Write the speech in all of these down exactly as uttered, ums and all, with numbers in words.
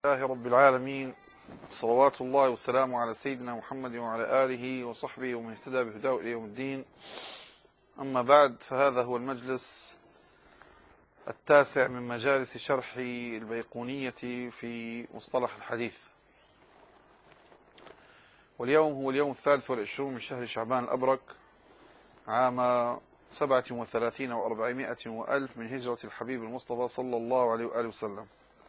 لله رب العالمين، صلوات الله والسلام على سيدنا محمد وعلى آله وصحبه ومن اهتدى بهداه إلى يوم الدين. أما بعد، فهذا هو المجلس التاسع من مجالس شرح البيقونية في مصطلح الحديث، واليوم هو اليوم الثالث والعشرون من شهر شعبان الأبرك عام سبعة وثلاثين وأربعمائة وألف من هجرة الحبيب المصطفى صلى الله عليه وآله وسلم.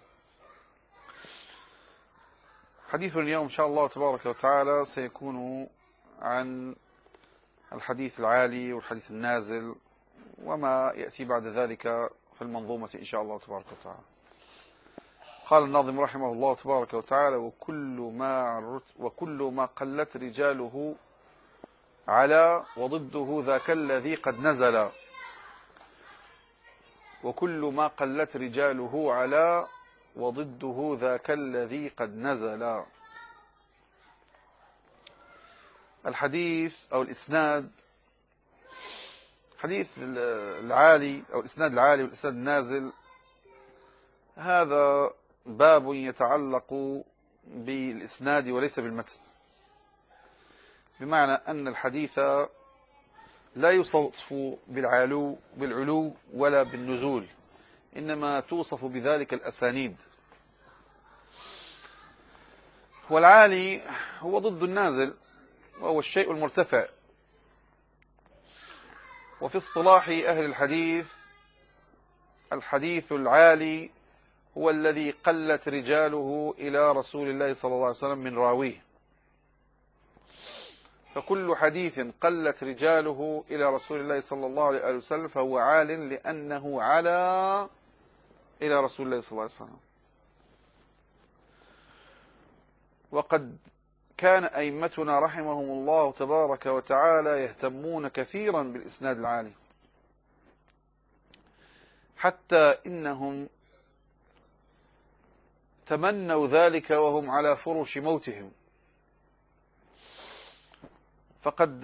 حديثنا اليوم إن شاء الله تبارك وتعالى سيكون عن الحديث العالي والحديث النازل وما يأتي بعد ذلك في المنظومة إن شاء الله تبارك وتعالى. قال الناظم رحمه الله تبارك وتعالى: وكل ما وكل ما قلت رجاله على وضده ذاك الذي قد نزل. وكل ما قلت رجاله على وضده ذاك الذي قد نزل. الحديث أو الإسناد، حديث العالي أو الإسناد العالي والإسناد النازل، هذا باب يتعلق بالإسناد وليس بالمتن، بمعنى أن الحديث لا يوصف بالعلو بالعلو ولا بالنزول، إنما توصف بذلك الأسانيد. والعالي هو ضد النازل وهو الشيء المرتفع. وفي اصطلاح أهل الحديث، الحديث العالي هو الذي قلت رجاله إلى رسول الله صلى الله عليه وسلم من راويه. فكل حديث قلت رجاله إلى رسول الله صلى الله عليه وسلم فهو عال، لأنه علا إلى رسول الله صلى الله عليه وسلم. وقد كان أئمتنا رحمهم الله تبارك وتعالى يهتمون كثيرا بالإسناد العالي، حتى إنهم تمنوا ذلك وهم على فرش موتهم. فقد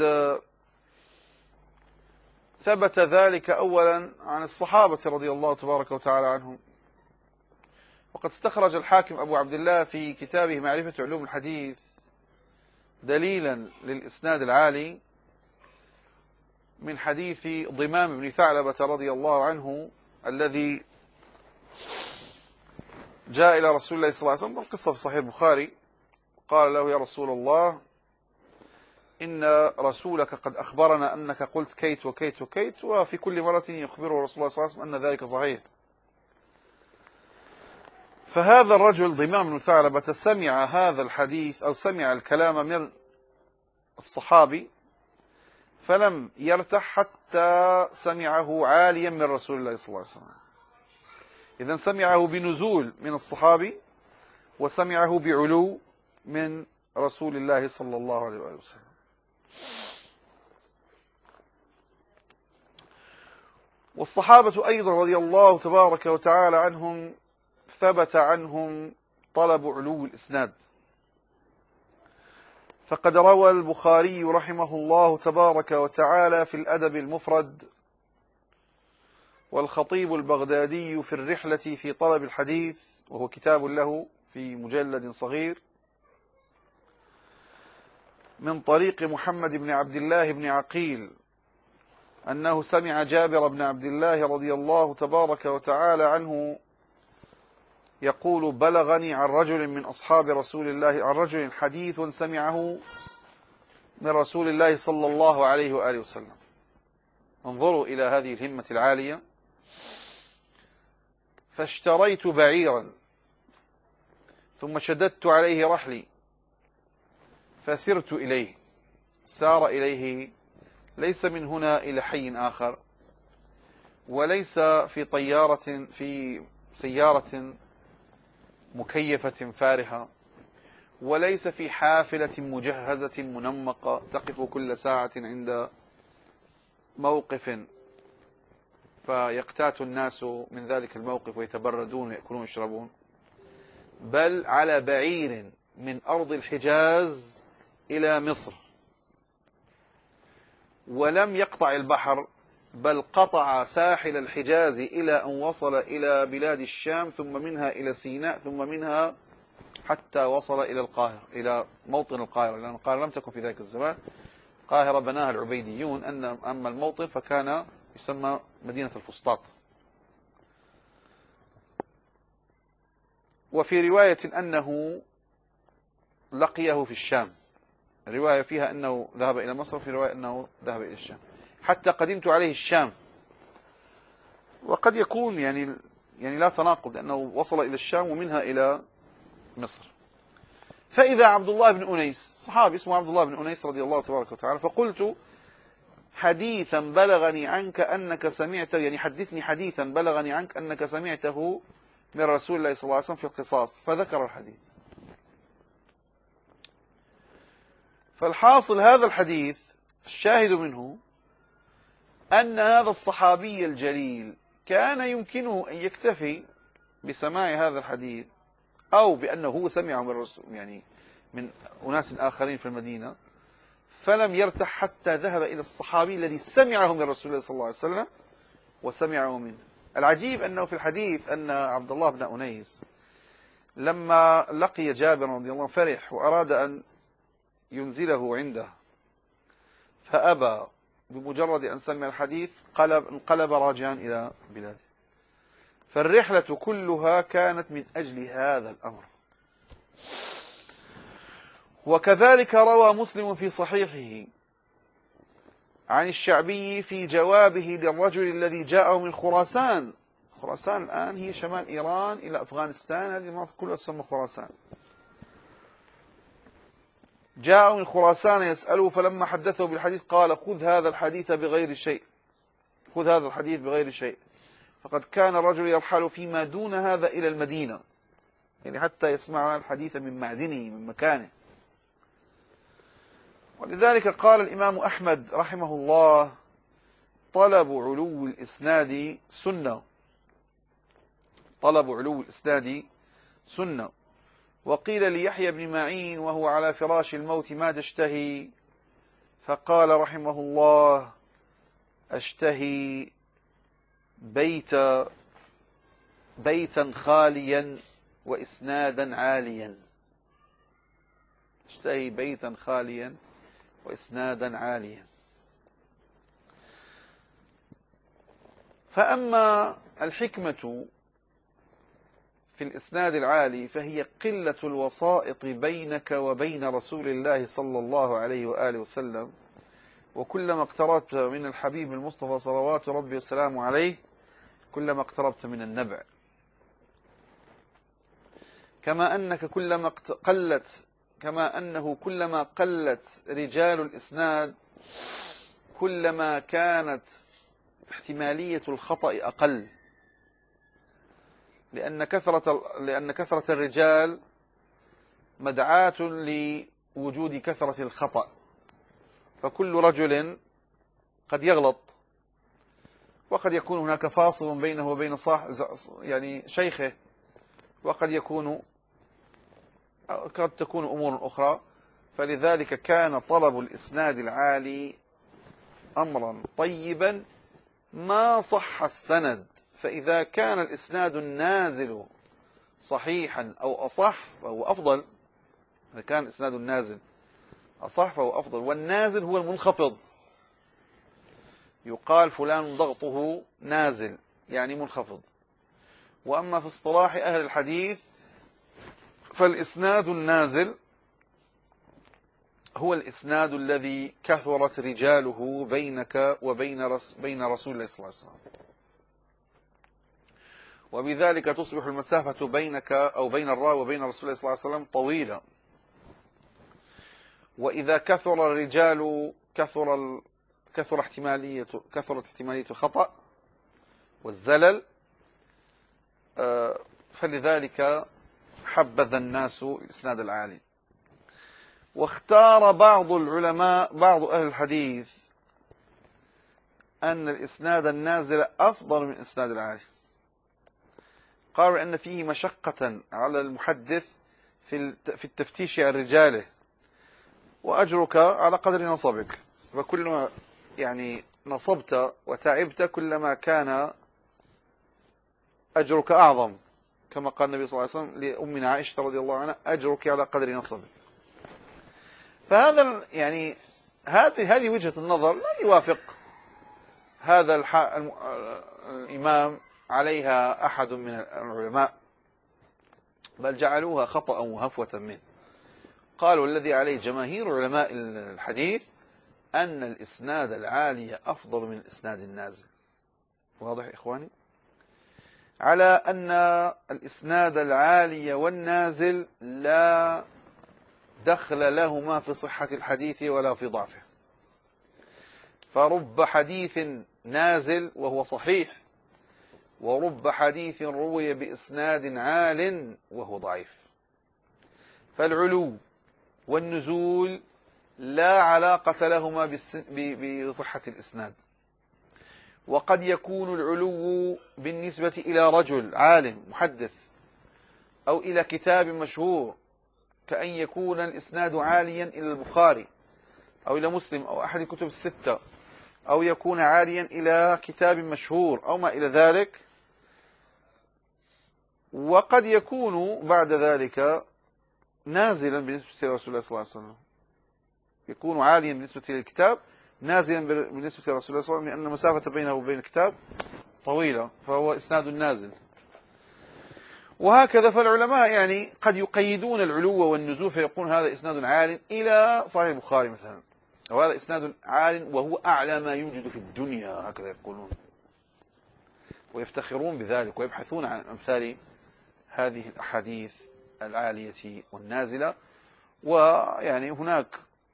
ثبت ذلك أولا عن الصحابة رضي الله تبارك وتعالى عنهم. وقد استخرج الحاكم أبو عبد الله في كتابه معرفة علوم الحديث دليلا للإسناد العالي من حديث ضمام بن ثعلبة رضي الله عنه، الذي جاء إلى رسول الله صلى الله عليه وسلم، القصة في صحيح البخاري، قال له: يا رسول الله، إن رسولك قد أخبرنا أنك قلت كيت وكيت وكيت، وفي كل مرة يخبره رسول الله صلى الله عليه وسلم أن ذلك صحيح. فهذا الرجل ضمام بن ثعلبة سمع هذا الحديث أو سمع الكلام من الصحابي، فلم يرتح حتى سمعه عاليا من رسول الله صلى الله عليه وسلم. إذن سمعه بنزول من الصحابي وسمعه بعلو من رسول الله صلى الله عليه وسلم. والصحابة أيضا رضي الله تبارك وتعالى عنهم ثبت عنهم طلب علو الإسناد. فقد روى البخاري رحمه الله تبارك وتعالى في الأدب المفرد، والخطيب البغدادي في الرحلة في طلب الحديث، وهو كتاب له في مجلد صغير، من طريق محمد بن عبد الله بن عقيل أنه سمع جابر بن عبد الله رضي الله تبارك وتعالى عنه يقول: بلغني عن رجل من أصحاب رسول الله عن رجل حديث سمعه من رسول الله صلى الله عليه وآله وسلم. انظروا إلى هذه الهمة العالية. فاشتريت بعيرا ثم شددت عليه رحلي فسرت إليه. سار إليه ليس من هنا إلى حي آخر، وليس في طيارة في سيارة مكيفة فارهة، وليس في حافلة مجهزة منمقة تقف كل ساعة عند موقف فيقتات الناس من ذلك الموقف ويتبردون ويأكلون ويشربون، بل على بعير من أرض الحجاز إلى مصر. ولم يقطع البحر، بل قطع ساحل الحجاز إلى أن وصل إلى بلاد الشام، ثم منها إلى سيناء، ثم منها حتى وصل إلى القاهرة، إلى موطن القاهرة، لأن القاهرة لم تكن في ذلك الزمان، القاهرة بناها العبيديون، أن أما الموطن فكان يسمى مدينة الفسطاط. وفي رواية أنه لقيه في الشام، الرواية فيها أنه ذهب إلى مصر، في رواية أنه ذهب إلى الشام، حتى قدمت عليه الشام. وقد يكون يعني يعني لا تناقض، لأنه وصل إلى الشام ومنها إلى مصر. فإذا عبد الله بن أنيس، صحابي اسمه عبد الله بن أنيس رضي الله تبارك وتعالى، فقلت حديثا بلغني عنك أنك سمعت، يعني حدثني حديثا بلغني عنك أنك سمعته من رسول الله صلى الله عليه وسلم في القصاص، فذكر الحديث. فالحاصل هذا الحديث الشاهد منه أن هذا الصحابي الجليل كان يمكنه أن يكتفي بسماع هذا الحديث، أو بأنه هو سمعه من الرسول، يعني من أناس آخرين في المدينة، فلم يرتح حتى ذهب إلى الصحابي الذي سمعه من رسول الله صلى الله عليه وسلم وسمعه منه. العجيب أنه في الحديث أن عبد الله بن أنيس لما لقي جابر رضي الله عنه فرح وأراد أن ينزله عنده، فأبى، بمجرد أن سمع الحديث قلب انقلب راجعا إلى بلاده. فالرحلة كلها كانت من أجل هذا الأمر. وكذلك روى مسلم في صحيحه عن الشعبي في جوابه للرجل الذي جاءه من خراسان. خراسان الآن هي شمال إيران إلى أفغانستان، هذه المناطق كلها تسمى خراسان. جاء من خراسان يسأله، فلما حدثه بالحديث قال خذ هذا الحديث بغير شيء، خذ هذا الحديث بغير شيء، فقد كان الرجل يرحل فيما دون هذا إلى المدينة، يعني حتى يسمع الحديث من معدنه من مكانه. ولذلك قال الإمام أحمد رحمه الله طلب علو الإسناد سنة، طلب علو الإسناد سنة. وقيل ليحيى بن معين وهو على فراش الموت ما تشتهي؟ فقال رحمه الله أشتهي بيت بيتا خاليا وإسنادا عاليا، اشتهي بيتا خاليا وإسنادا عاليا. فأما الحكمة في الإسناد العالي فهي قلة الوسائط بينك وبين رسول الله صلى الله عليه وآله وسلم، وكلما اقتربت من الحبيب المصطفى صلوات ربي وسلامه عليه كلما اقتربت من النبع. كما أنك كلما قلت كما أنه كلما قلت رجال الإسناد كلما كانت احتمالية الخطأ أقل، لأن كثرة لأن كثرة الرجال مدعاة لوجود كثرة الخطأ، فكل رجل قد يغلط، وقد يكون هناك فاصل بينه وبين صاحب يعني شيخه، وقد يكون قد تكون أمور أخرى. فلذلك كان طلب الإسناد العالي أمرا طيبا ما صح السند، فإذا كان الإسناد النازل صحيحا أو أصح فهو أفضل. إذا كان الإسناد النازل أصح فهو أفضل، والنازل هو المنخفض، يقال فلان ضغطه نازل يعني منخفض. وأما في اصطلاح أهل الحديث فالإسناد النازل هو الإسناد الذي كثرت رجاله بينك وبين رس بين رسول الله صلى الله عليه وسلم، وبذلك تصبح المسافة بينك أو بين الراوي وبين رسول الله صلى الله عليه وسلم طويلة. وإذا كثر الرجال كثر ال... كثر احتمالية كثرت احتمالية الخطأ والزلل، فلذلك حبذ الناس الإسناد العالي. واختار بعض العلماء بعض أهل الحديث أن الإسناد النازل أفضل من الإسناد العالي، قالوا أن فيه مشقة على المحدث في في التفتيش عن رجاله، وأجرك على قدر نصبك، فكلما يعني نصبت وتعبت كلما كان أجرك أعظم، كما قال النبي صلى الله عليه وسلم لأمنا عائشة رضي الله عنها: أجرك على قدر نصبك. فهذا يعني هذه هذه وجهة النظر لا يوافق هذا الإمام عليها أحد من العلماء، بل جعلوها خطأ وهفوة منه. قالوا الذي عليه جماهير علماء الحديث أن الإسناد العالي أفضل من الإسناد النازل. واضح يا إخواني؟ على أن الإسناد العالي والنازل لا دخل لهما في صحة الحديث ولا في ضعفه، فرب حديث نازل وهو صحيح، ورب حديث روي بإسناد عال وهو ضعيف. فالعلو والنزول لا علاقة لهما بصحة الإسناد. وقد يكون العلو بالنسبة إلى رجل عالم محدث أو إلى كتاب مشهور، كأن يكون الإسناد عاليا إلى البخاري أو إلى مسلم أو أحد الكتب الستة، أو يكون عاليا إلى كتاب مشهور أو ما إلى ذلك. وقد يكون بعد ذلك نازلا بالنسبة لرسول الله صلى الله عليه وسلم، يكون عاليا بالنسبة للكتاب، نازلا بالنسبة لرسول الله صلى الله عليه وسلم، لأن المسافة بينه وبين الكتاب طويلة، فهو إسناد نازل. وهكذا فالعلماء يعني قد يقيدون العلو والنزول فيقول هذا إسناد عال إلى صحيح البخاري مثلا، أو هذا إسناد عال وهو أعلى ما يوجد في الدنيا، هكذا يقولون، ويفتخرون بذلك ويبحثون عن أمثال هذه الأحاديث العالية والنازلة. ويعني هناك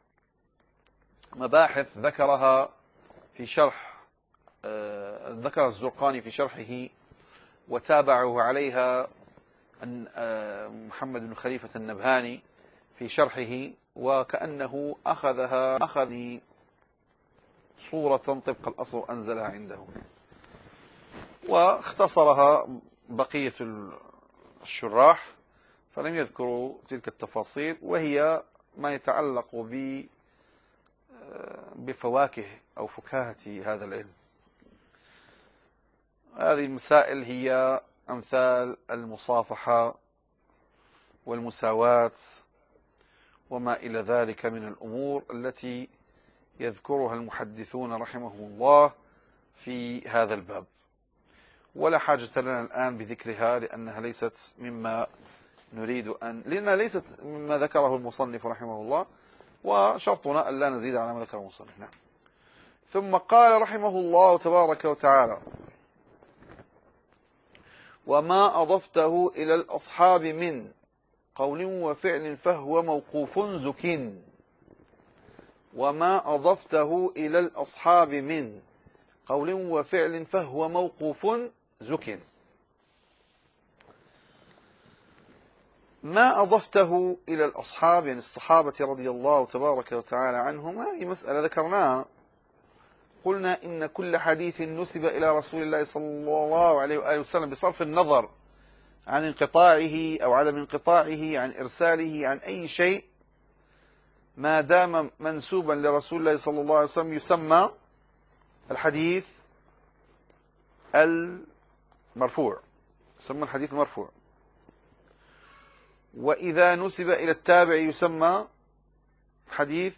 مباحث ذكرها في شرح آه ذكر الزرقاني في شرحه، وتابعه عليها آه محمد بن خليفة النبهاني في شرحه، وكأنه أخذها أخذ صورة طبق الأصل أنزلها عنده، واختصرها بقية الشراح فلم يذكروا تلك التفاصيل، وهي ما يتعلق ب بفواكه أو فكاهة هذا العلم. هذه المسائل هي أمثال المصافحة والمساواة وما إلى ذلك من الأمور التي يذكرها المحدثون رحمهم الله في هذا الباب، ولا حاجة لنا الآن بذكرها لأنها ليست مما نريد أن لأنها ليست مما ذكره المصنف رحمه الله، وشرطنا أن لا نزيد على ما ذكره المصنف. نعم. ثم قال رحمه الله تبارك وتعالى: وما أضفته إلى الأصحاب من قول وفعل فهو موقوف زك. وما أضفته إلى الأصحاب من قول وفعل فهو موقوف زك. ما أضفته إلى الأصحاب يعني الصحابة رضي الله تبارك وتعالى عنهم، هذه مسألة ذكرناها. قلنا إن كل حديث نسب إلى رسول الله صلى الله عليه وآله وسلم بصرف النظر عن انقطاعه أو عدم انقطاعه، عن إرساله، عن أي شيء، ما دام منسوبا لرسول الله صلى الله عليه وسلم يسمى الحديث المرفوع، يسمى الحديث المرفوع. وإذا نسب إلى التابع يسمى حديث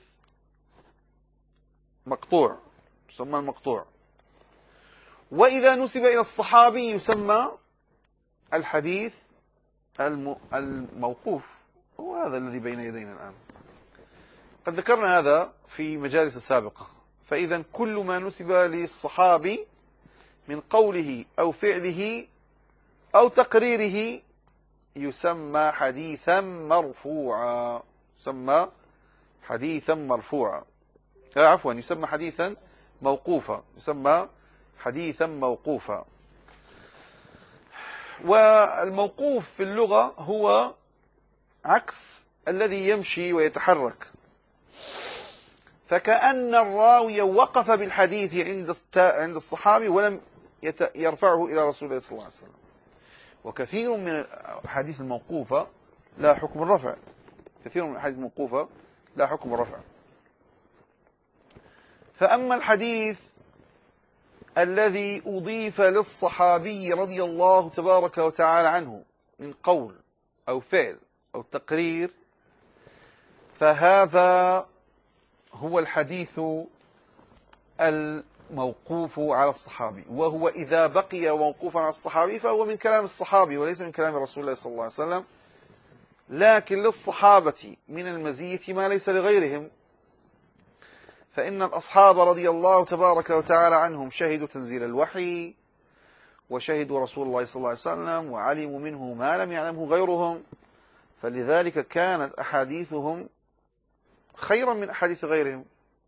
مقطوع، يسمى المقطوع. وإذا نسب إلى الصحابي يسمى الحديث الموقوف، وهذا الذي بين يدينا الآن. قد ذكرنا هذا في مجالس سابقة. فإذا كل ما نسب للصحابي من قوله أو فعله أو تقريره يسمى حديثا مرفوعا، يسمى حديثا مرفوعا آه عفوا يسمى حديثا موقوفا، يسمى حديثا موقوفا. والموقوف في اللغة هو عكس الذي يمشي ويتحرك، فكأن الراوي وقف بالحديث عند عند الصحابي ولم يرفعه إلى رسول الله صلى الله عليه وسلم. وكثير من الأحاديث الموقوفة لا حكم الرفع، كثير من الأحاديث الموقوفة لا حكم الرفع. فأما الحديث الذي أضيف للصحابي رضي الله تبارك وتعالى عنه من قول أو فعل أو تقرير فهذا هو الحديث الموقوف على الصحابي، وهو إذا بقي موقوفا على الصحابي فهو من كلام الصحابي وليس من كلام رسول الله صلى الله عليه وسلم. لكن للصحابة من المزية ما ليس لغيرهم، فإن الأصحاب رضي الله تبارك وتعالى عنهم شهدوا تنزيل الوحي وشهدوا رسول الله صلى الله عليه وسلم وعلموا منه ما لم يعلمه غيرهم، فلذلك كانت أحاديثهم خيرا من أحاديث غيرهم،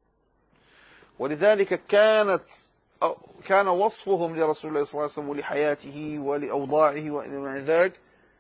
ولذلك كانت كان وصفهم لرسول الله صلى الله عليه وسلم ولحياته ولأوضاعه وإلى ذلك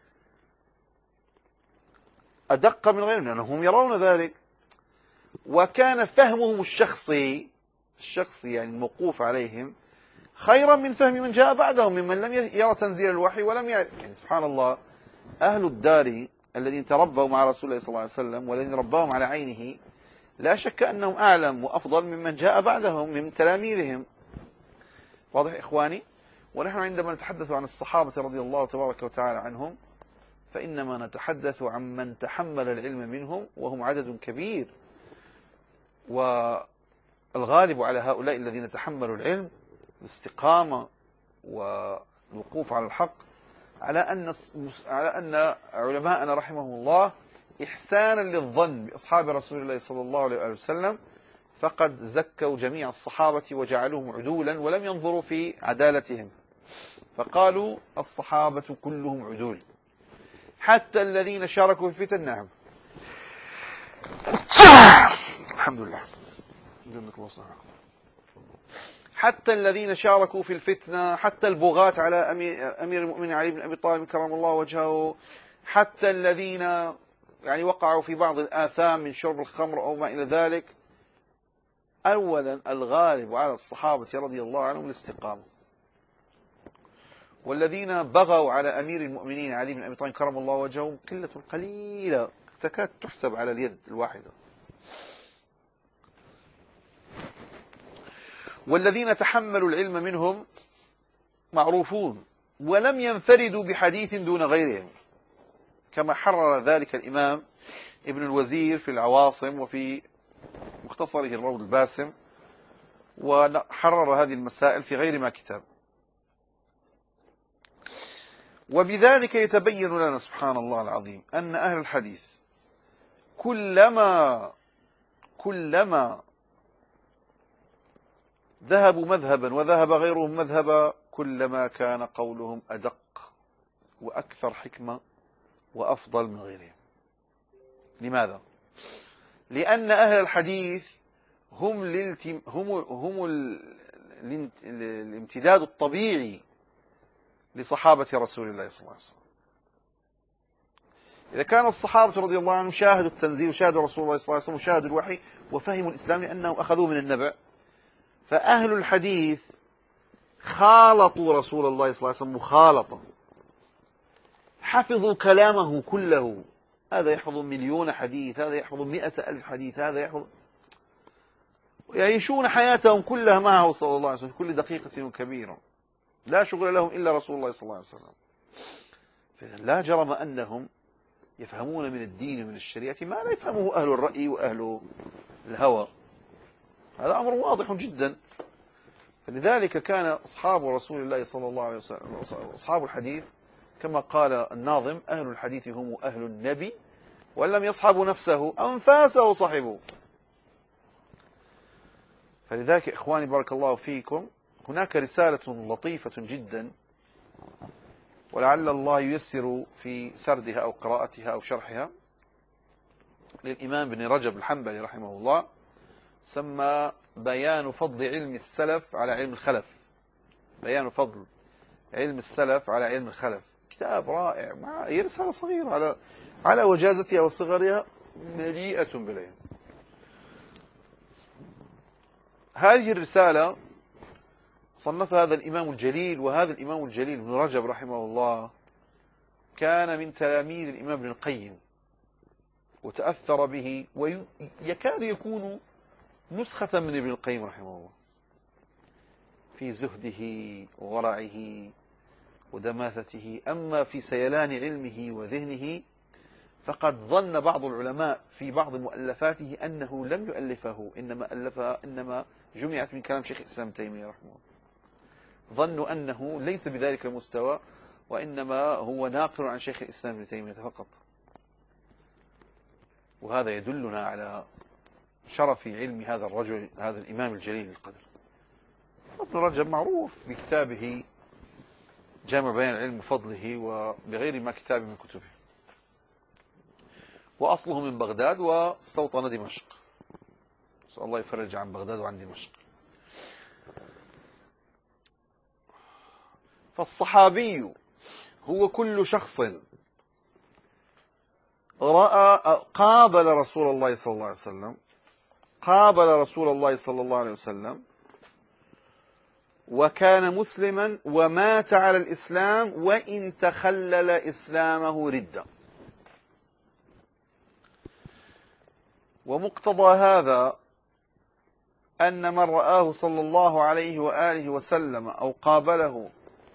أدق من غيرهم لأنهم يرون ذلك. وكان فهمهم الشخصي الشخصي يعني الموقوف عليهم خيرا من فهم من جاء بعدهم ممن لم يرى تنزيل الوحي ولم يعرف. يعني سبحان الله، أهل الدار الذين تربوا مع رسول الله صلى الله عليه وسلم والذين رباهم على عينه لا شك أنهم أعلم وأفضل ممن جاء بعدهم من تلاميذهم. واضح إخواني؟ ونحن عندما نتحدث عن الصحابة رضي الله تبارك وتعالى عنهم فإنما نتحدث عن من تحمل العلم منهم وهم عدد كبير، والغالب على هؤلاء الذين تحملوا العلم الاستقامة والوقوف على الحق، على أن على أن علماءنا رحمهم الله إحسانا للظن بأصحاب رسول الله صلى الله عليه وسلم فقد زكوا جميع الصحابة وجعلوهم عدولا ولم ينظروا في عدالتهم، فقالوا الصحابة كلهم عدول حتى الذين شاركوا في الفتن. نعم الحمد لله. حتى الذين شاركوا في الفتنة، حتى البغاة على أمير المؤمنين علي بن أبي طالب كرم الله وجهه، حتى الذين يعني وقعوا في بعض الآثام من شرب الخمر أو ما إلى ذلك. أولا الغالب على الصحابة رضي الله عنهم الاستقامة، والذين بغوا على أمير المؤمنين علي بن أبي طالب كرم الله وجهه قلة قليلة تكاد تحسب على اليد الواحدة. والذين تحملوا العلم منهم معروفون ولم ينفردوا بحديث دون غيرهم، كما حرر ذلك الإمام ابن الوزير في العواصم وفي مختصره الروض الباسم، وحرر هذه المسائل في غير ما كتاب. وبذلك يتبين لنا سبحان الله العظيم أن أهل الحديث كلما كلما ذهبوا مذهبا وذهب غيرهم مذهبا كلما كان قولهم أدق وأكثر حكمة وأفضل من غيرهم. لماذا؟ لأن أهل الحديث هم الالتم... هم هم ال... الامتداد الطبيعي لصحابة رسول الله صلى الله عليه وسلم. إذا كان الصحابة رضي الله عنهم شاهدوا التنزيل وشاهدوا رسول الله صلى الله عليه وسلم وشاهدوا الوحي وفهموا الإسلام لأنهم أخذوه من النبع، فأهل الحديث خالطوا رسول الله صلى الله عليه وسلم مخالطة، حفظوا كلامه كله، هذا يحفظ مليون حديث، هذا يحفظ مئة ألف حديث، هذا يحفظ، يعيشون حياتهم كلها معه صلى الله عليه وسلم كل دقيقة وكبيرة، لا شغل لهم إلا رسول الله صلى الله عليه وسلم. فإذن لا جرم أنهم يفهمون من الدين ومن الشريعة ما لا يفهمه أهل الرأي وأهل الهوى، هذا أمر واضح جدا. فلذلك كان أصحاب رسول الله صلى الله عليه وسلم أصحاب الحديث كما قال الناظم أهل الحديث هم أهل النبي وإن لم يصحبوا نفسه أنفاسه صحبوا. فلذلك إخواني بارك الله فيكم هناك رسالة لطيفة جدا ولعل الله ييسر في سردها أو قراءتها أو شرحها للإمام ابن رجب الحنبلي رحمه الله، سمى بيان فضل علم السلف على علم الخلف. بيان فضل علم السلف على علم الخلف، كتاب رائع، مع هي رسالة صغيرة على على وجازتها وصغرها مليئة بالعلم. هذه الرسالة صنفها هذا الإمام الجليل، وهذا الإمام الجليل ابن رجب رحمه الله كان من تلاميذ الإمام ابن القيم وتأثر به ويكاد يكون نسخة من ابن القيم رحمه الله في زهده وورعه ودماثته. أما في سيلان علمه وذهنه فقد ظن بعض العلماء في بعض مؤلفاته أنه لم يؤلفه، إنما ألفها إنما جمعت من كلام شيخ الإسلام ابن تيمية رحمه الله. ظنوا أنه ليس بذلك المستوى، وإنما هو ناقل عن شيخ الإسلام ابن تيمية فقط. وهذا يدلنا على شرف علم هذا الرجل، هذا الإمام الجليل القدر. ابن رجب معروف بكتابه جامع بيان العلم وفضله، وبغير ما كتاب من كتبه، وأصله من بغداد واستوطن دمشق. نسأل الله يفرج عن بغداد وعن دمشق. فالصحابي هو كل شخص رأى قابل رسول الله صلى الله عليه وسلم قابل رسول الله صلى الله عليه وسلم وكان مسلما ومات على الإسلام وإن تخلل إسلامه ردة. ومقتضى هذا أن من رآه صلى الله عليه وآله وسلم أو قابله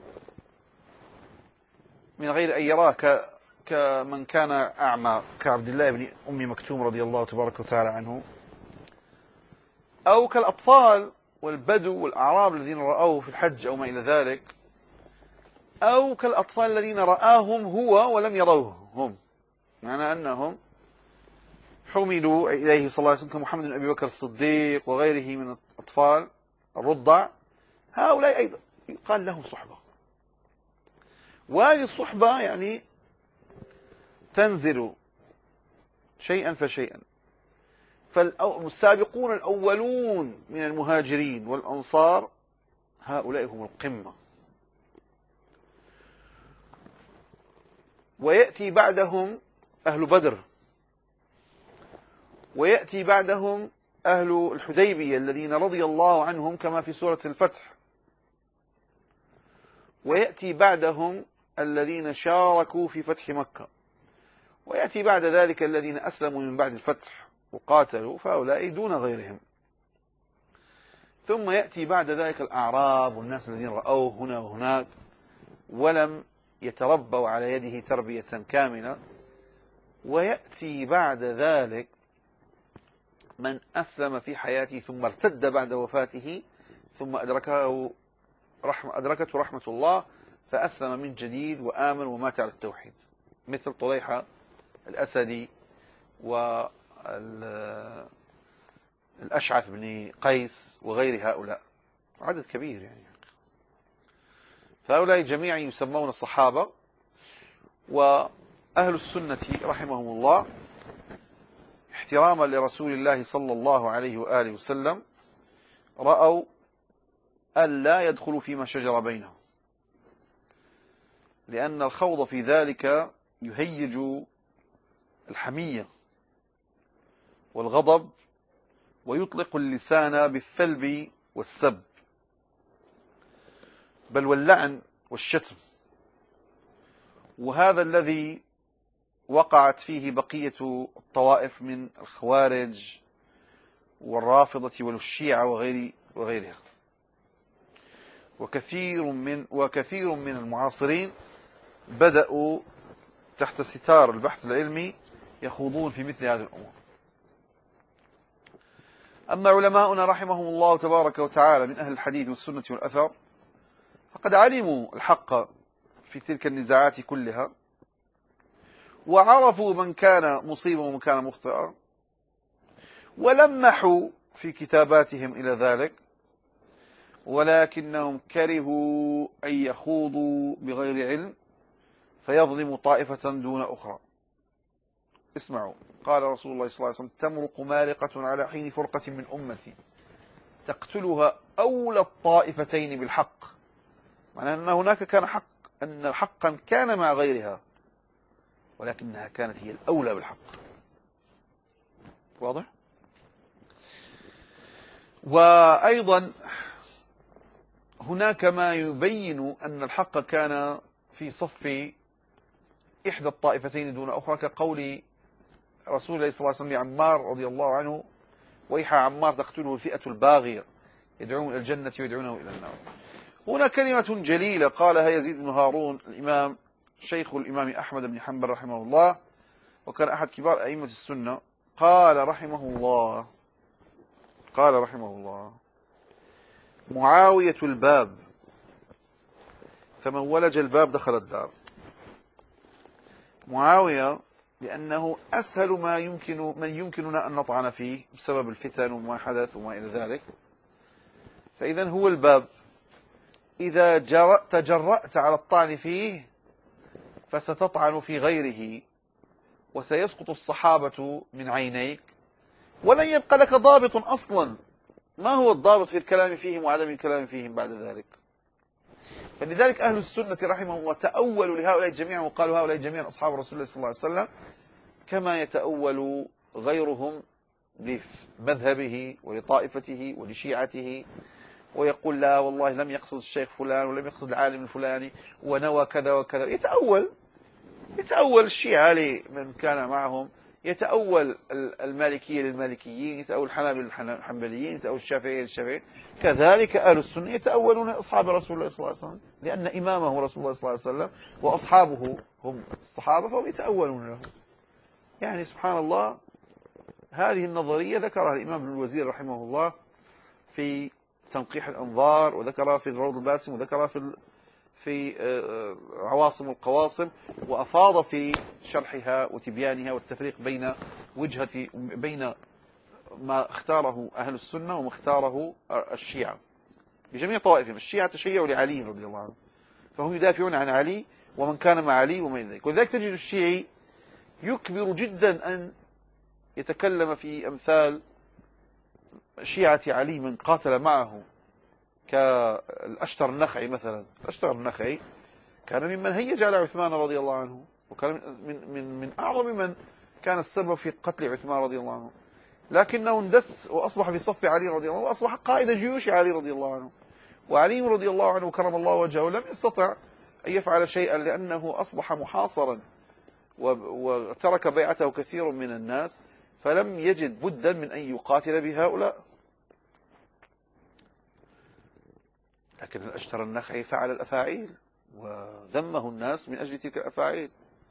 من غير أن يراه كمن كان أعمى كعبد الله بن أم مكتوم رضي الله تبارك وتعالى عنه، أو كالأطفال والبدو والأعراب الذين رأوه في الحج أو ما إلى ذلك، أو كالأطفال الذين رآهم هو ولم يروه هم، معنى أنهم حملوا إليه صلى الله عليه وسلم كمحمد بن أبي بكر الصديق وغيره من الأطفال الرضع. هؤلاء أيضا يقال لهم صحبة، وهذه الصحبة يعني تنزل شيئا فشيئا. فالسابقون الأولون من المهاجرين والأنصار هؤلاء هم القمة، ويأتي بعدهم أهل بدر، ويأتي بعدهم أهل الحديبية الذين رضي الله عنهم كما في سورة الفتح، ويأتي بعدهم الذين شاركوا في فتح مكة، ويأتي بعد ذلك الذين أسلموا من بعد الفتح وقاتلوا، فهؤلاء دون غيرهم. ثم يأتي بعد ذلك الأعراب والناس الذين رأوه هنا وهناك ولم يتربوا على يده تربية كاملة. ويأتي بعد ذلك من أسلم في حياته ثم ارتد بعد وفاته، ثم أدركه رحمة أدركته رحمة الله فأسلم من جديد وآمن ومات على التوحيد، مثل طليحة الأسدي والأشعث بن قيس وغير هؤلاء، عدد كبير يعني. فهؤلاء جميعا يسمون الصحابة. وأهل السنة رحمهم الله احتراما لرسول الله صلى الله عليه وآله وسلم رأوا أن لا يدخلوا فيما شجر بينهم، لأن الخوض في ذلك يهيج الحمية والغضب ويطلق اللسان بالثلب والسب بل واللعن والشتم. وهذا الذي وقعت فيه بقية الطوائف من الخوارج والرافضة والشيعة وغير وغيرها. وكثير من وكثير من المعاصرين بدأوا تحت ستار البحث العلمي يخوضون في مثل هذه الأمور. أما علماؤنا رحمهم الله تبارك وتعالى من أهل الحديث والسنة والأثر فقد علموا الحق في تلك النزاعات كلها، وعرفوا من كان مصيبا ومن كان مخطئا، ولمحوا في كتاباتهم إلى ذلك، ولكنهم كرهوا أن يخوضوا بغير علم فيظلموا طائفة دون أخرى. اسمعوا، قال رسول الله صلى الله عليه وسلم: تمرق مارقة على حين فرقة من أمتي تقتلها أولى الطائفتين بالحق، معنى أن هناك كان حق، أن حقا كان مع غيرها، ولكنها كانت هي الأولى بالحق. واضح؟ وأيضا هناك ما يبين أن الحق كان في صف إحدى الطائفتين دون أخرى، كقول رسول الله صلى الله عليه وسلم لعمار رضي الله عنه: ويح عمار تقتله الفئة الباغية يدعون إلى الجنة ويدعونه إلى النار. هنا كلمة جليلة قالها يزيد بن هارون الإمام شيخ الإمام أحمد بن حنبل رحمه الله، وكان أحد كبار أئمة السنة. قال رحمه الله قال رحمه الله معاوية الباب، فمن ولج الباب دخل الدار. معاوية لأنه أسهل ما يمكن من يمكننا أن نطعن فيه بسبب الفتن وما حدث وما إلى ذلك، فإذا هو الباب. إذا جرأت تجرأت على الطعن فيه فستطعن في غيره، وسيسقط الصحابة من عينيك، ولن يبقى لك ضابط أصلا. ما هو الضابط في الكلام فيهم وعدم الكلام فيهم بعد ذلك؟ فلذلك أهل السنة رحمهم الله تأولوا لهؤلاء جميعا وقالوا هؤلاء جميعا أصحاب رسول الله صلى الله عليه وسلم، كما يتأول غيرهم لمذهبه ولطائفته ولشيعته، ويقول لا والله لم يقصد الشيخ فلان ولم يقصد العالم الفلاني ونوى كذا وكذا. يتأول يتأول الشيعة لمن كان معهم، يتأول المالكية للمالكيين، يتأول الحنابلة للحنبليين، يتأول الشافعية للشافعيين. كذلك أهل السنة يتأولون أصحاب رسول الله صلى الله عليه وسلم، لأن إمامه رسول الله صلى الله عليه وسلم وأصحابه هم الصحابة، فهم يتأولون له. يعني سبحان الله، هذه النظرية ذكرها الإمام ابن الوزير رحمه الله في تنقيح الأنظار، وذكرها في الروض الباسم، وذكرها في في عواصم القواصم، وأفاض في شرحها وتبيانها والتفريق بين وجهة بين ما اختاره أهل السنة وما اختاره الشيعة بجميع طوائفهم. الشيعة تشيعوا لعلي رضي الله عنه، فهم يدافعون عن علي ومن كان مع علي وما إلى ذلك. ولذلك تجد الشيعي يكبر جدا أن يتكلم في أمثال شيعة علي من قاتل معه، كالأشتر النخعي مثلا. الأشتر النخعي كان ممن هيج على عثمان رضي الله عنه، وكان من من من أعظم من كان السبب في قتل عثمان رضي الله عنه، لكنه اندس وأصبح في صف علي رضي الله عنه، وأصبح قائد جيوش علي رضي الله عنه. وعلي رضي الله عنه كرم الله وجهه لم يستطع أن يفعل شيئا، لأنه أصبح محاصرا وترك بيعته كثير من الناس، فلم يجد بدا من أن يقاتل بهؤلاء. لكن الأشتر النخعي فعل الأفاعيل وذمه الناس من أجل تلك الأفاعيل،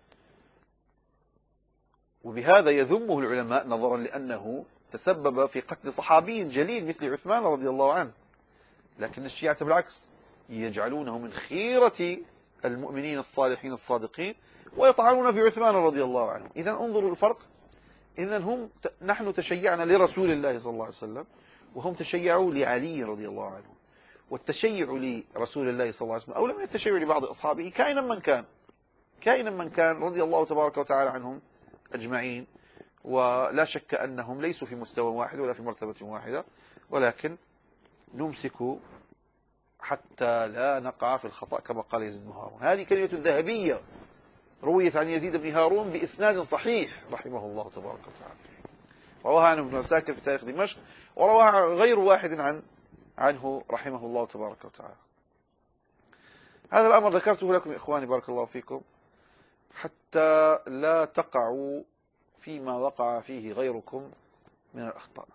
وبهذا يذمه العلماء نظرا لأنه تسبب في قتل صحابي جليل مثل عثمان رضي الله عنه. لكن الشيعة بالعكس يجعلونه من خيرة المؤمنين الصالحين الصادقين، ويطعنون في عثمان رضي الله عنه. إذن انظروا الفرق. إذن هم نحن تشيعنا لرسول الله صلى الله عليه وسلم، وهم تشيعوا لعلي رضي الله عنه. والتشيع لرسول الله صلى الله عليه وسلم أولى من التشيع لبعض أصحابه كائنا من كان كائنا من كان رضي الله تبارك وتعالى عنهم أجمعين. ولا شك أنهم ليسوا في مستوى واحد ولا في مرتبة واحدة، ولكن نمسك حتى لا نقع في الخطأ كما قال يزيد بن هارون. هذه كلمة ذهبية رويت عن يزيد بن هارون بإسناد صحيح رحمه الله تبارك وتعالى، رواها عنه ابن عساكر في تاريخ دمشق، ورواها غير واحد عن عنه رحمه الله تبارك وتعالى. هذا الأمر ذكرته لكم يا إخواني بارك الله فيكم، حتى لا تقعوا فيما وقع فيه غيركم من الأخطاء،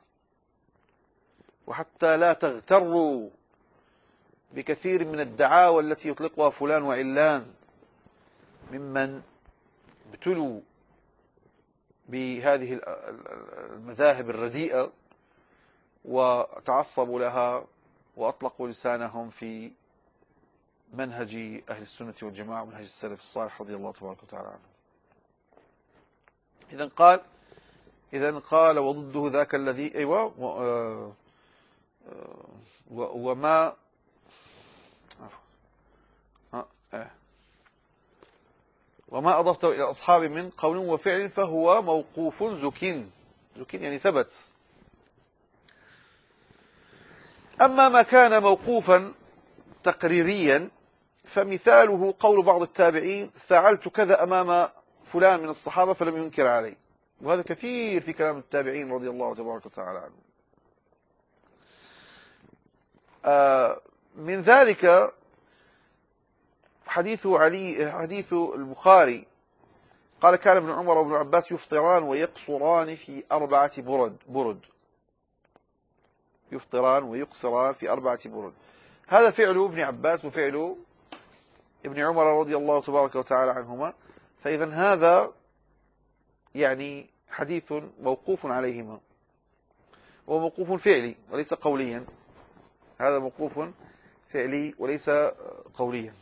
وحتى لا تغتروا بكثير من الدعاوى التي يطلقها فلان وعلان ممن ابتلوا بهذه المذاهب الرديئة وتعصبوا لها وأطلقوا لسانهم في منهج أهل السنة والجماعة ومنهج السلف الصالح رضي الله تبارك وتعالى عنه. إذن قال إذن قال وضده ذاك الذي أيوة وما وما أضفته إلى أصحاب من قول وفعل فهو موقوف زكين. زكين يعني ثبت. أما ما كان موقوفا تقريريا فمثاله قول بعض التابعين فعلت كذا أمام فلان من الصحابة فلم ينكر علي، وهذا كثير في كلام التابعين رضي الله تبارك وتعالى عنهم. آه من ذلك حديث علي حديث البخاري قال كان ابن عمر وابن عباس يفطران ويقصران في أربعة برد برد يفطران ويقصران في أربعة برد. هذا فعل ابن عباس وفعل ابن عمر رضي الله تبارك وتعالى عنهما. فإذا هذا يعني حديث موقوف عليهما، وموقوف فعلي وليس قوليا. هذا موقوف فعلي وليس قوليا.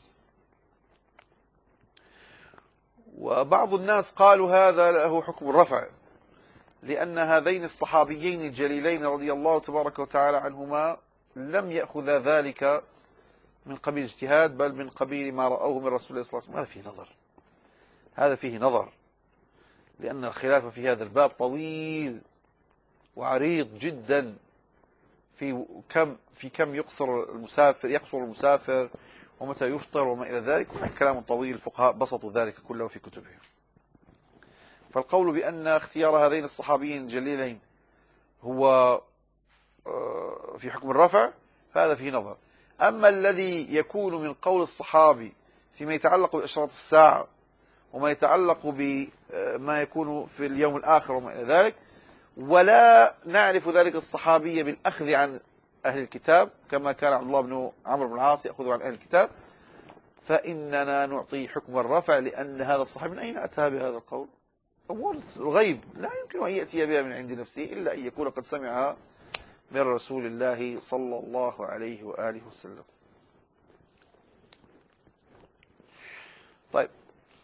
وبعض الناس قالوا هذا له حكم الرفع، لأن هذين الصحابيين الجليلين رضي الله تبارك وتعالى عنهما لم يأخذ ذلك من قبيل اجتهاد، بل من قبيل ما رأوه من رسول الله صلى الله عليه وسلم. هذا فيه نظر، هذا فيه نظر، لأن الخلاف في هذا الباب طويل وعريض جدا، في كم في كم يقصر المسافر يقصر المسافر ومتى يفطر وما إلى ذلك. هناك كلام طويل، الفقهاء بسطوا ذلك كله في كتبهم. فالقول بأن اختيار هذين الصحابيين الجليلين هو في حكم الرفع فهذا فيه نظر. أما الذي يكون من قول الصحابي فيما يتعلق بإشراط الساعة وما يتعلق بما يكون في اليوم الآخر وما إلى ذلك، ولا نعرف ذلك الصحابي بالأخذ عن أهل الكتاب كما كان عبد الله بن عمرو بن العاص يأخذ عن أهل الكتاب، فإننا نعطي حكم الرفع، لأن هذا الصحابي من أين أتى بهذا القول؟ أمور الغيب لا يمكن أن يأتي بها من عند نفسه إلا أن يكون قد سمعها من رسول الله صلى الله عليه وآله وسلم. طيب،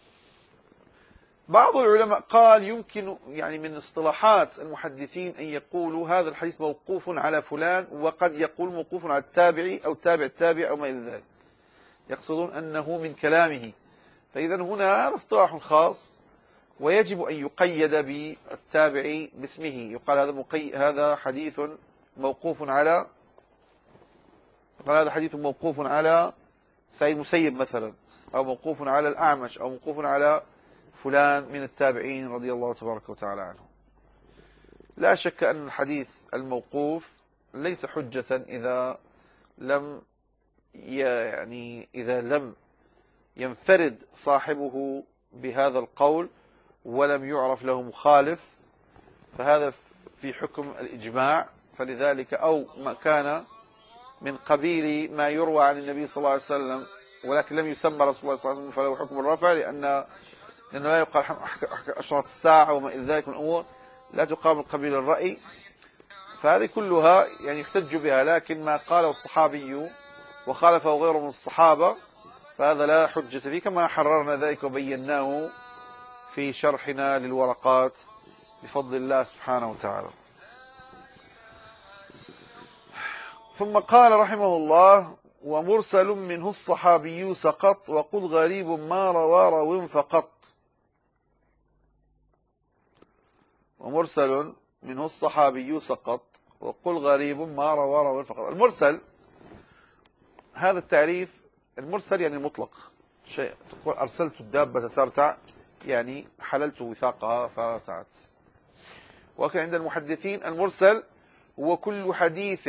بعض العلماء قال يمكن يعني من اصطلاحات المحدثين أن يقولوا هذا الحديث موقوف على فلان، وقد يقول موقوف على التابعي أو تابع التابع أو ما إلى ذلك، يقصدون أنه من كلامه. فإذا هنا هذا اصطلاح خاص، ويجب أن يقيد بالتابعي باسمه. يقال هذا مقي... هذا حديث موقوف على يقال هذا حديث موقوف على سعيد المسيب مثلا، أو موقوف على الأعمش، أو موقوف على فلان من التابعين رضي الله تبارك وتعالى عنه. لا شك أن الحديث الموقوف ليس حجة إذا لم يعني إذا لم ينفرد صاحبه بهذا القول ولم يعرف له مخالف، فهذا في حكم الإجماع. فلذلك أو ما كان من قبيل ما يروى عن النبي صلى الله عليه وسلم ولكن لم يسمى رسول الله صلى الله عليه وسلم فله حكم الرفع، لأن لأنه لا يقال أشراط الساعة وما إلى ذلك من أمور لا تقام من قبيل الرأي. فهذه كلها يعني يحتج بها، لكن ما قاله الصحابي وخالفه غيره من الصحابة فهذا لا حجة فيه، كما حررنا ذلك وبيناه في شرحنا للورقات بفضل الله سبحانه وتعالى. ثم قال رحمه الله: ومرسل منه الصحابي سقط، وقل غريب ما روى راو فقط. ومرسل منه الصحابي سقط، وقل غريب ما روى راو فقط. المرسل هذا التعريف، المرسل يعني مطلق شيء، تقول أرسلت الدابة ترتع، يعني حللت وثاقها فرتعت. وكان عند المحدثين المرسل هو كل حديث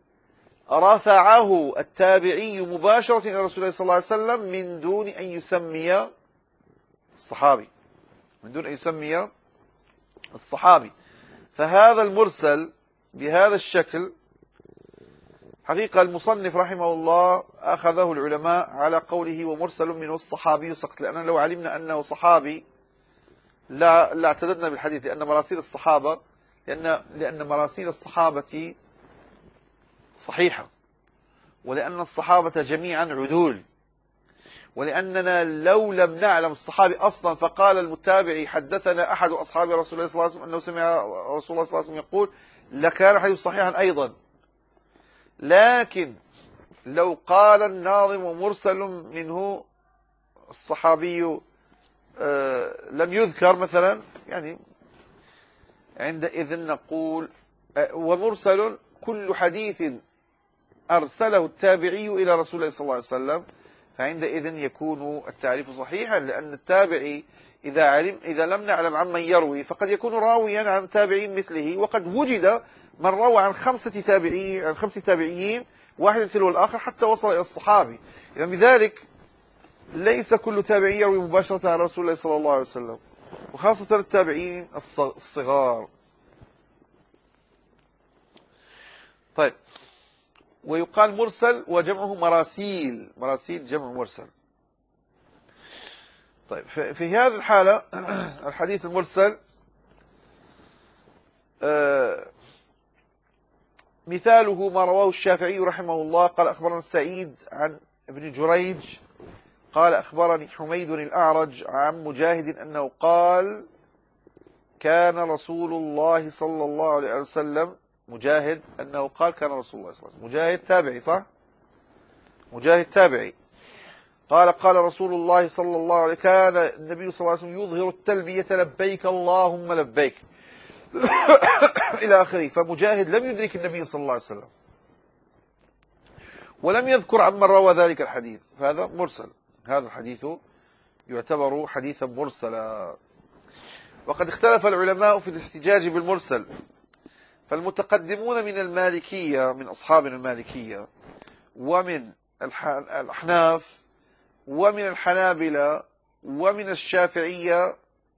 رفعه التابعي مباشرة إلى رسول الله صلى الله عليه وسلم من دون أن يسمي الصحابي، من دون أن يسمي الصحابي. فهذا المرسل بهذا الشكل حقيقة المصنف رحمه الله أخذه العلماء على قوله ومرسل منه الصحابي سقط، لأننا لو علمنا أنه صحابي لا لا اعتددنا بالحديث، لأن مراسيل الصحابة لأن لأن مراسيل الصحابة صحيحة، ولأن الصحابة جميعا عدول، ولأننا لو لم نعلم الصحابي أصلا فقال المتابعي حدثنا أحد أصحاب رسول الله صلى الله عليه وسلم أنه سمع رسول الله صلى الله عليه وسلم يقول لكان الحديث صحيحا أيضا. لكن لو قال الناظم مرسل منه الصحابي آه لم يذكر مثلا، يعني عندئذ نقول آه ومرسل كل حديث أرسله التابعي إلى رسول الله صلى الله عليه وسلم، فعندئذ يكون التعريف صحيحا، لأن التابعي إذا علم إذا لم نعلم عمن يروي فقد يكون راويا عن تابعين مثله، وقد وجد من روى عن خمسة تابعين عن خمسة تابعيين واحد تلو الآخر حتى وصل إلى الصحابي. إذا بذلك ليس كل تابعي يروي مباشرة عن رسول الله صلى الله عليه وسلم، وخاصة التابعين الصغار. طيب، ويقال مرسل وجمعه مراسيل، مراسيل جمع مرسل. طيب في هذه الحالة الحديث المرسل مثاله ما رواه الشافعي رحمه الله قال أخبرنا سعيد عن ابن جريج قال أخبرني حميد الأعرج عن مجاهد أنه قال كان رسول الله صلى الله عليه وسلم، مجاهد أنه قال كان رسول الله صلى الله عليه وسلم، مجاهد تابعي صح؟ مجاهد تابعي قال قال رسول الله صلى الله عليه وسلم كان النبي صلى الله عليه وسلم يظهر التلبية لبيك اللهم لبيك إلى آخره. فمجاهد لم يدرك النبي صلى الله عليه وسلم ولم يذكر عمن روى ذلك الحديث، فهذا مرسل. هذا الحديث يعتبر حديثا مرسلا. وقد اختلف العلماء في الاحتجاج بالمرسل، فالمتقدمون من المالكية من أصحابنا المالكية ومن الأحناف ومن الحنابلة ومن الشافعية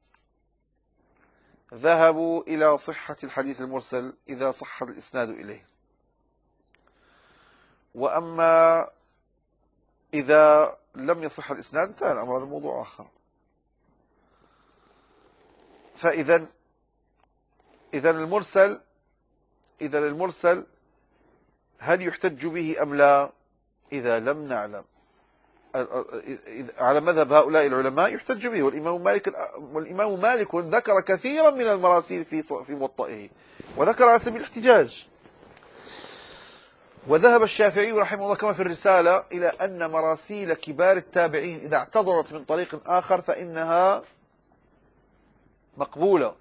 ذهبوا إلى صحة الحديث المرسل إذا صح الإسناد إليه. وأما إذا لم يصح الإسناد انتهى الأمر، هذا موضوع آخر. فإذا إذا المرسل إذا المرسل هل يحتج به أم لا؟ إذا لم نعلم على مذهب هؤلاء العلماء يحتج به. والإمام مالك والإمام مالك ذكر كثيرا من المراسيل في في موطئه وذكر على سبيل الاحتجاج. وذهب الشافعي رحمه الله كما في الرسالة إلى أن مراسيل كبار التابعين إذا اعتضدت من طريق آخر فإنها مقبولة،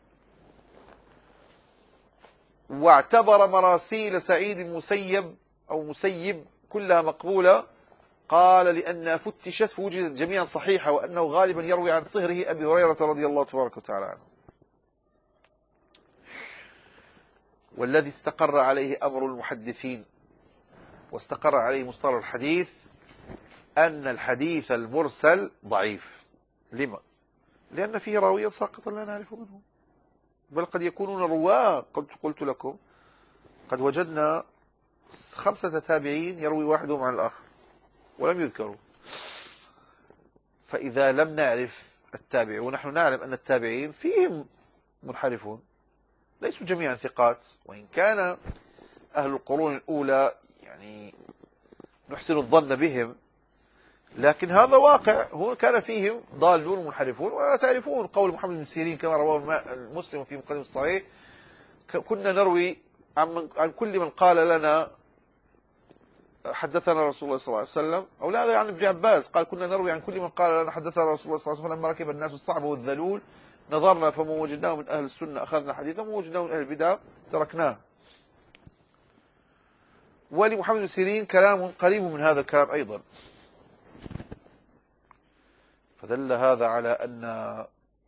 واعتبر مراسيل سعيد المسيب أو مسيب كلها مقبولة. قال لأنها فتشت فوجدت جميعا صحيحة، وأنه غالبا يروي عن صهره أبي هريرة رضي الله تبارك وتعالى عنه. والذي استقر عليه أمر المحدثين واستقر عليه مصطلح الحديث أن الحديث المرسل ضعيف. لما؟ لأن فيه راويا ساقطا لا نعرف منه، بل قد يكونون رواه. قد قلت لكم قد وجدنا خمسة تابعين يروي واحدهم عن الآخر ولم يذكروا. فإذا لم نعرف التابع، ونحن نعلم أن التابعين فيهم منحرفون ليسوا جميعا ثقات، وإن كان أهل القرون الأولى يعني نحسن الظن بهم، لكن هذا واقع. هو كان فيهم ضالون منحرفون. وتعرفون قول محمد بن سيرين كما رواه المسلم في مقدمة الصحيح كنا نروي عن, من عن كل من قال لنا حدثنا رسول الله صلى الله عليه وسلم، أو لا هذا عن ابن عباس قال كنا نروي عن كل من قال لنا حدثنا رسول الله صلى الله عليه وسلم. لما ركب الناس الصعب والذلول نظرنا فما وجدناه من أهل السنة أخذنا حديثا، وما وجدناه من أهل البدع تركناه. ولمحمد بن سيرين كلام قريب من هذا الكلام أيضا. فدل هذا على أن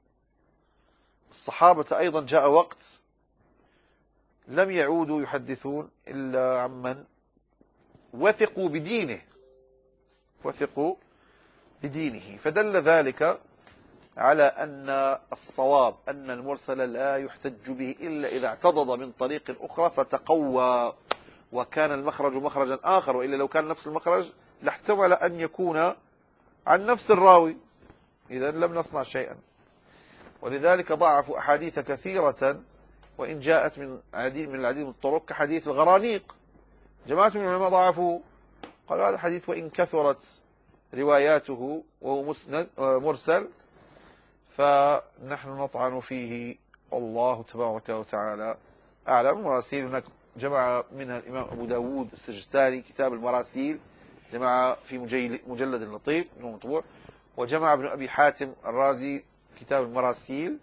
الصحابة أيضا جاء وقت لم يعودوا يحدثون إلا عمن وثقوا بدينه وثقوا بدينه. فدل ذلك على أن الصواب أن المرسل لا يحتج به إلا إذا اعتضد من طريق أخرى فتقوى وكان المخرج مخرجا آخر، وإلا لو كان نفس المخرج لاحتمل أن يكون عن نفس الراوي، إذا لم نصنع شيئا. ولذلك ضعفوا أحاديث كثيرة وإن جاءت من عديد من العديد من الطرق كحديث الغرانيق. جماعة من العلماء ضعفوا، قالوا هذا حديث وإن كثرت رواياته وهو مسند مرسل فنحن نطعن فيه، والله تبارك وتعالى أعلم. المراسيل هناك جمع منها الإمام أبو داود السجستاني كتاب المراسيل، جمع في مجلد لطيف مطبوع، وجمع ابن أبي حاتم الرازي كتاب المراسيل،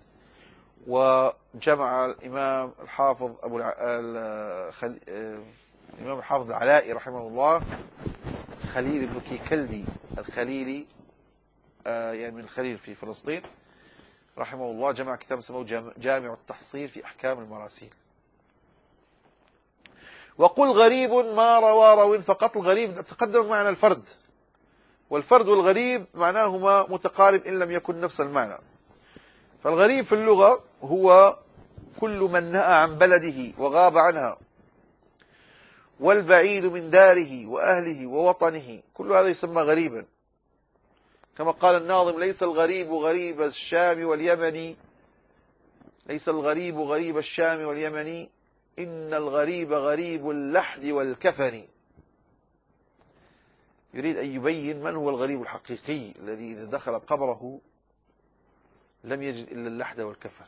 وجمع الإمام الحافظ أبو الخل... الإمام الحافظ العلائي رحمه الله خليل بن كيكلدي الخليلي يعني من الخليل في فلسطين رحمه الله، جمع كتاب اسمه جامع التحصيل في أحكام المراسيل. وقل غريب ما روى راو فقط. الغريب تقدم معنى الفرد، والفرد والغريب معناهما متقارب إن لم يكن نفس المعنى. فالغريب في اللغة هو كل من نأى عن بلده وغاب عنها والبعيد من داره وأهله ووطنه، كل هذا يسمى غريبا. كما قال الناظم: ليس الغريب غريب الشام واليمن، ليس الغريب غريب الشام واليمن، إن الغريب غريب اللحد والكفن. يريد أن يبين من هو الغريب الحقيقي الذي إذا دخل قبره لم يجد إلا اللحد والكفن،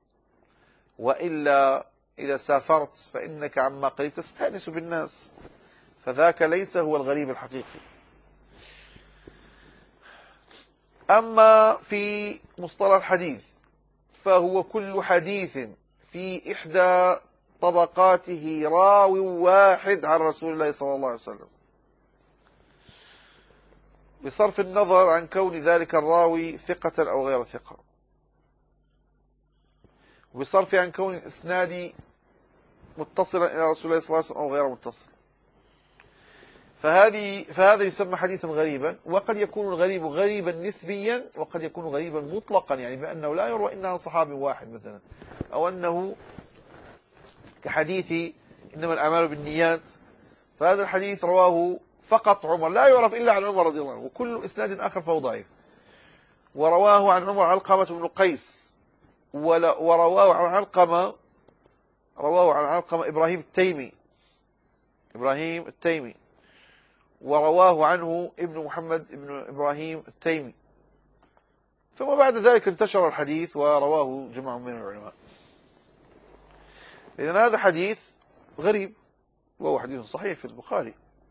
وإلا إذا سافرت فإنك عما قريب تستأنس بالناس، فذاك ليس هو الغريب الحقيقي. أما في مصطلح الحديث فهو كل حديث في إحدى طبقاته راوي واحد عن رسول الله صلى الله عليه وسلم، بصرف النظر عن كون ذلك الراوي ثقة أو غير ثقة، وبصرف عن كون الإسناد متصلا إلى رسول الله صلى الله عليه وسلم أو غير متصل. فهذه فهذا يسمى حديثا غريبا. وقد يكون الغريب غريبا نسبيا، وقد يكون غريبا مطلقا، يعني بأنه لا يروى إلا عن صحابي واحد مثلا، أو أنه كحديث إنما الأعمال بالنيات، فهذا الحديث رواه فقط عمر، لا يعرف إلا عن عمر رضي الله عنه، وكل إسناد آخر فهو ضعيف. ورواه عن عمر علقمة بن قيس، ورواه عن علقمة رواه عن علقمة إبراهيم التيمي إبراهيم التيمي ورواه عنه ابن محمد ابن إبراهيم التيمي. ثم بعد ذلك انتشر الحديث ورواه جمع من العلماء. إذن هذا حديث غريب، وهو حديث صحيح في البخاري.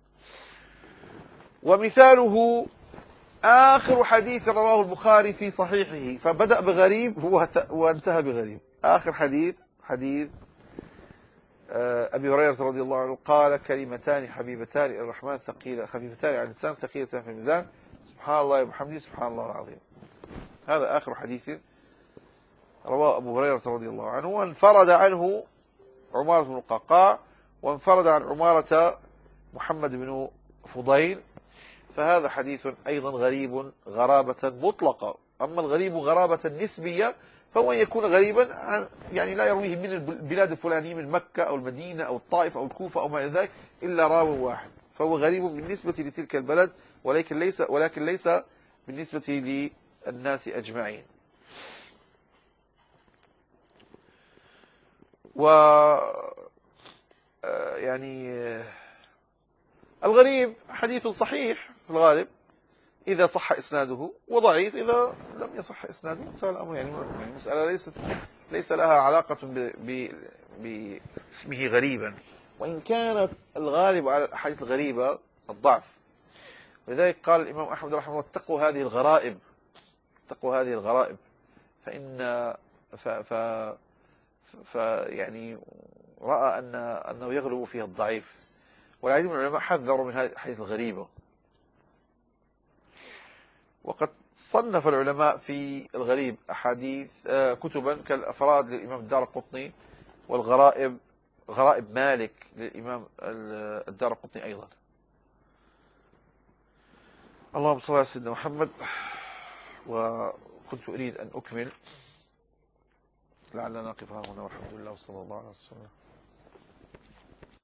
ومثاله آخر حديث رواه البخاري في صحيحه، فبدأ بغريب وانتهى بغريب. آخر حديث حديث أبي هريرة رضي الله عنه قال: كلمتان حبيبتان إلى الرحمن ثقيلة خفيفتان على اللسان ثقيلتان في الميزان، سبحان الله وبحمده سبحان الله العظيم. هذا آخر حديث رواه أبو هريرة رضي الله عنه، وانفرد عنه عمارة بن القعقاع، وانفرد عن عمارة محمد بن فضيل. فهذا حديث أيضا غريب غرابة مطلقة. أما الغريب غرابة نسبية فهو يكون غريبا يعني لا يرويه من البلاد الفلانية، من مكة أو المدينة أو الطائف أو الكوفة أو ما إلى ذلك، إلا راوي واحد، فهو غريب بالنسبة لتلك البلد، ولكن ليس ولكن ليس بالنسبة للناس أجمعين. و يعني الغريب حديث صحيح في الغالب إذا صح إسناده، وضعيف إذا لم يصح إسناده. الأمر يعني المسألة ليست ليس لها علاقة باسمه غريبا، وإن كانت الغالب على الأحاديث الغريبة الضعف. ولذلك قال الإمام أحمد رحمه الله: اتقوا هذه الغرائب اتقوا هذه الغرائب فإن ف, ف, ف يعني رأى أن أنه يغلب فيها الضعيف. والعديد من العلماء حذروا من هذه الأحاديث الغريبة. وقد صنف العلماء في الغريب أحاديث كتبا كالأفراد للإمام الدارقطني، والغرائب غرائب مالك للإمام الدارقطني أيضا. اللهم صل على سيدنا محمد. وكنت أريد أن أكمل، لعلنا نقف هنا، والحمد لله وصلى الله عليه وسلم.